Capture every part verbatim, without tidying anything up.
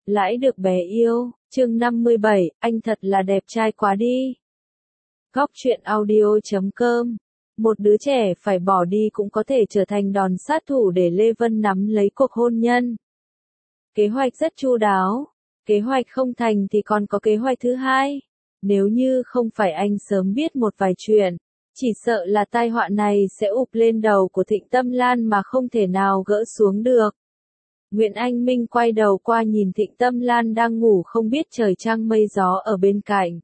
Lãi được bé yêu, chương năm mươi bảy, anh thật là đẹp trai quá đi. Góc truyện audio chấm com. Một đứa trẻ phải bỏ đi cũng có thể trở thành đòn sát thủ để Lê Vân nắm lấy cuộc hôn nhân. Kế hoạch rất chu đáo. Kế hoạch không thành thì còn có kế hoạch thứ hai. Nếu như không phải anh sớm biết một vài chuyện, chỉ sợ là tai họa này sẽ ụp lên đầu của Thịnh Tâm Lan mà không thể nào gỡ xuống được. Nguyễn Anh Minh quay đầu qua nhìn Thịnh Tâm Lan đang ngủ không biết trời trăng mây gió ở bên cạnh.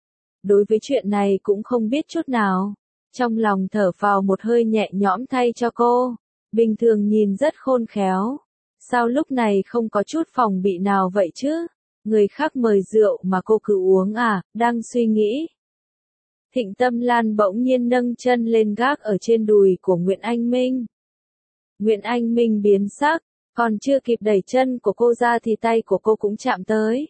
Đối với chuyện này cũng không biết chút nào. Trong lòng thở phào một hơi nhẹ nhõm thay cho cô. Bình thường nhìn rất khôn khéo. Sao lúc này không có chút phòng bị nào vậy chứ? Người khác mời rượu mà cô cứ uống à, đang suy nghĩ. Thịnh Tâm Lan bỗng nhiên nâng chân lên gác ở trên đùi của Nguyễn Anh Minh. Nguyễn Anh Minh biến sắc, còn chưa kịp đẩy chân của cô ra thì tay của cô cũng chạm tới.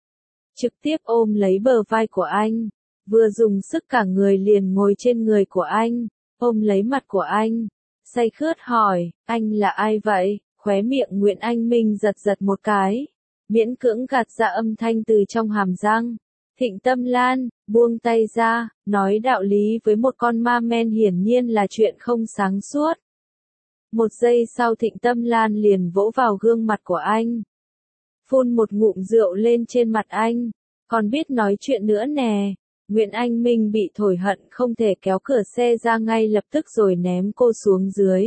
Trực tiếp ôm lấy bờ vai của anh, vừa dùng sức cả người liền ngồi trên người của anh, ôm lấy mặt của anh, say khướt hỏi, anh là ai vậy? Khóe miệng Nguyễn Anh Minh giật giật một cái, miễn cưỡng gạt ra âm thanh từ trong hàm răng. Thịnh Tâm Lan, buông tay ra, nói đạo lý với một con ma men hiển nhiên là chuyện không sáng suốt. Một giây sau Thịnh Tâm Lan liền vỗ vào gương mặt của anh. Phun một ngụm rượu lên trên mặt anh, còn biết nói chuyện nữa nè. Nguyễn Anh Minh bị thổi hận không thể kéo cửa xe ra ngay lập tức rồi ném cô xuống dưới.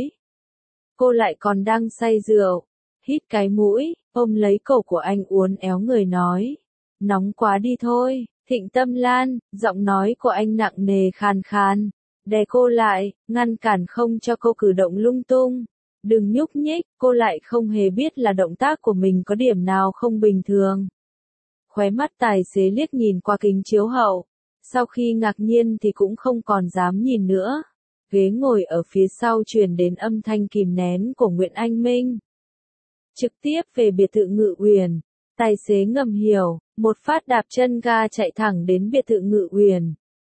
Cô lại còn đang say rượu, hít cái mũi, ôm lấy cổ của anh uốn éo người nói. Nóng quá đi thôi, Thịnh Tâm Lan, giọng nói của anh nặng nề khàn khàn, đè cô lại, ngăn cản không cho cô cử động lung tung. Đừng nhúc nhích, cô lại không hề biết là động tác của mình có điểm nào không bình thường. Khóe mắt tài xế liếc nhìn qua kính chiếu hậu, sau khi ngạc nhiên thì cũng không còn dám nhìn nữa. Ghế ngồi ở phía sau truyền đến âm thanh kìm nén của Nguyễn Anh Minh. Trực tiếp về biệt thự Ngự Uyển, tài xế ngầm hiểu, một phát đạp chân ga chạy thẳng đến biệt thự Ngự Uyển.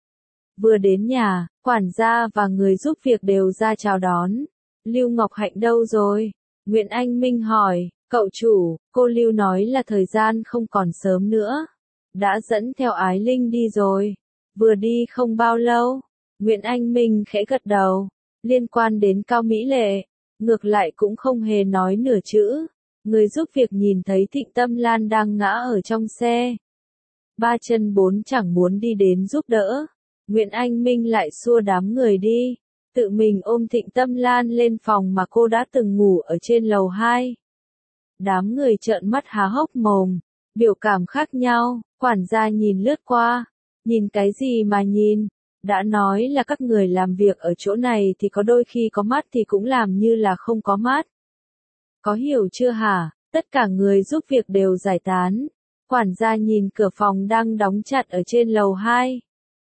Vừa đến nhà, quản gia và người giúp việc đều ra chào đón. Lưu Ngọc Hạnh đâu rồi? Nguyễn Anh Minh hỏi, cậu chủ, cô Lưu nói là thời gian không còn sớm nữa. Đã dẫn theo Ái Linh đi rồi. Vừa đi không bao lâu. Nguyễn Anh Minh khẽ gật đầu. Liên quan đến Cao Mỹ Lệ, ngược lại cũng không hề nói nửa chữ. Người giúp việc nhìn thấy Thịnh Tâm Lan đang ngã ở trong xe. Ba chân bốn chẳng muốn đi đến giúp đỡ. Nguyễn Anh Minh lại xua đám người đi. Tự mình ôm Thịnh Tâm Lan lên phòng mà cô đã từng ngủ ở trên lầu hai. Đám người trợn mắt há hốc mồm, biểu cảm khác nhau, quản gia nhìn lướt qua. Nhìn cái gì mà nhìn? Đã nói là các người làm việc ở chỗ này thì có đôi khi có mắt thì cũng làm như là không có mắt. Có hiểu chưa hả? Tất cả người giúp việc đều giải tán. Quản gia nhìn cửa phòng đang đóng chặt ở trên lầu hai.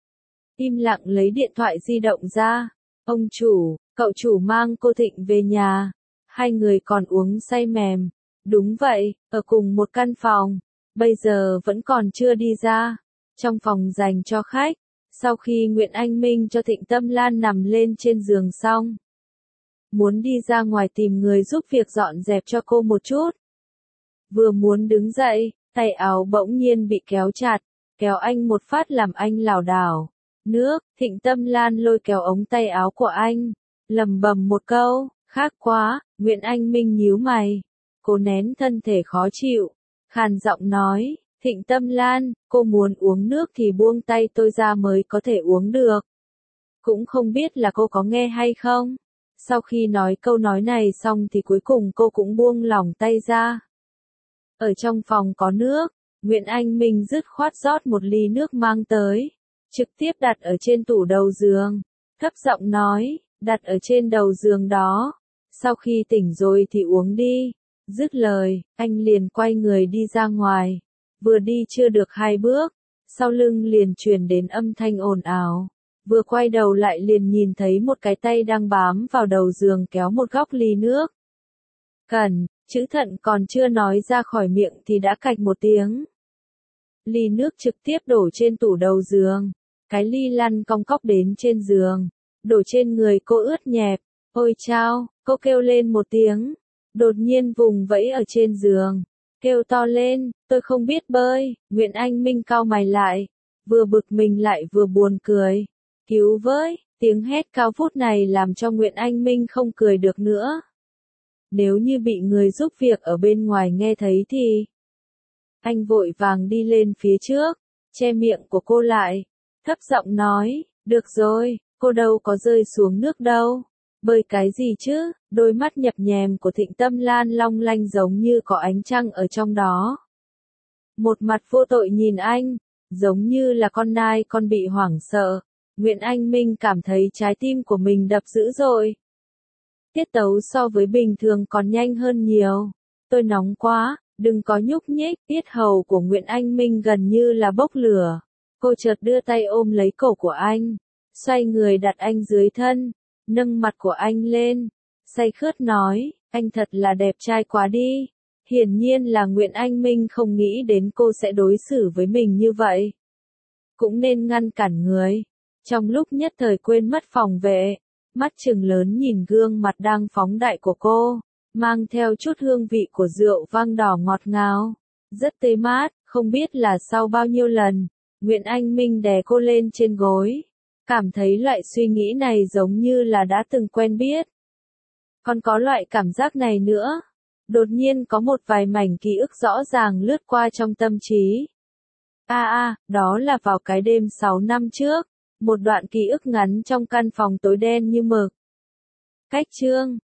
Im lặng lấy điện thoại di động ra. Ông chủ, cậu chủ mang cô Thịnh về nhà. Hai người còn uống say mềm. Đúng vậy, ở cùng một căn phòng. Bây giờ vẫn còn chưa đi ra. Trong phòng dành cho khách. Sau khi Nguyễn Anh Minh cho Thịnh Tâm Lan nằm lên trên giường xong. Muốn đi ra ngoài tìm người giúp việc dọn dẹp cho cô một chút. Vừa muốn đứng dậy, tay áo bỗng nhiên bị kéo chặt. Kéo anh một phát làm anh lảo đảo. Nước, Thịnh Tâm Lan lôi kéo ống tay áo của anh, lầm bầm một câu, khác quá. Nguyễn Anh Minh nhíu mày, cô nén thân thể khó chịu, khàn giọng nói, Thịnh Tâm Lan, cô muốn uống nước thì buông tay tôi ra mới có thể uống được. Cũng không biết là cô có nghe hay không. Sau khi nói câu nói này xong thì cuối cùng cô cũng buông lỏng tay ra. Ở trong phòng có nước, Nguyễn Anh Minh dứt khoát rót một ly nước mang tới. Trực tiếp đặt ở trên tủ đầu giường. Thấp giọng nói, đặt ở trên đầu giường đó. Sau khi tỉnh rồi thì uống đi. Dứt lời, anh liền quay người đi ra ngoài. Vừa đi chưa được hai bước, sau lưng liền truyền đến âm thanh ồn ào. Vừa quay đầu lại liền nhìn thấy một cái tay đang bám vào đầu giường kéo một góc ly nước. Cẩn, chữ thận còn chưa nói ra khỏi miệng thì đã cạch một tiếng. Ly nước trực tiếp đổ trên tủ đầu giường. Cái ly lăn cong cóc đến trên giường, đổ trên người cô ướt nhẹp. Ôi chao, cô kêu lên một tiếng, đột nhiên vùng vẫy ở trên giường. kêu to lên, tôi không biết bơi. Nguyễn Anh Minh cau mày lại, vừa bực mình lại vừa buồn cười. Cứu với, tiếng hét cao vút này làm cho Nguyễn Anh Minh không cười được nữa. Nếu như bị người giúp việc ở bên ngoài nghe thấy thì... Anh vội vàng đi lên phía trước, che miệng của cô lại, thấp giọng nói, được rồi, cô đâu có rơi xuống nước đâu. Bơi cái gì chứ, đôi mắt nhập nhèm của Thịnh Tâm Lan long lanh giống như có ánh trăng ở trong đó. Một mặt vô tội nhìn anh, giống như là con nai con bị hoảng sợ. Nguyễn Anh Minh cảm thấy trái tim của mình đập dữ dội. Tiết tấu so với bình thường còn nhanh hơn nhiều. Tôi nóng quá, đừng có nhúc nhích. Tiết hầu của Nguyễn Anh Minh gần như là bốc lửa. Cô chợt đưa tay ôm lấy cổ của anh, xoay người đặt anh dưới thân, nâng mặt của anh lên, say khướt nói, anh thật là đẹp trai quá đi. Hiển nhiên là Nguyễn Anh Minh không nghĩ đến cô sẽ đối xử với mình như vậy. Cũng nên ngăn cản người. Trong lúc nhất thời quên mất phòng vệ, mắt trừng lớn nhìn gương mặt đang phóng đại của cô, mang theo chút hương vị của rượu vang đỏ ngọt ngào, rất tê mát, không biết là sau bao nhiêu lần, Nguyễn Anh Minh đè cô lên trên gối, cảm thấy loại suy nghĩ này giống như là đã từng quen biết. Còn có loại cảm giác này nữa, đột nhiên có một vài mảnh ký ức rõ ràng lướt qua trong tâm trí. A a, đó là vào cái đêm sáu năm trước, một đoạn ký ức ngắn trong căn phòng tối đen như mực. Cách chương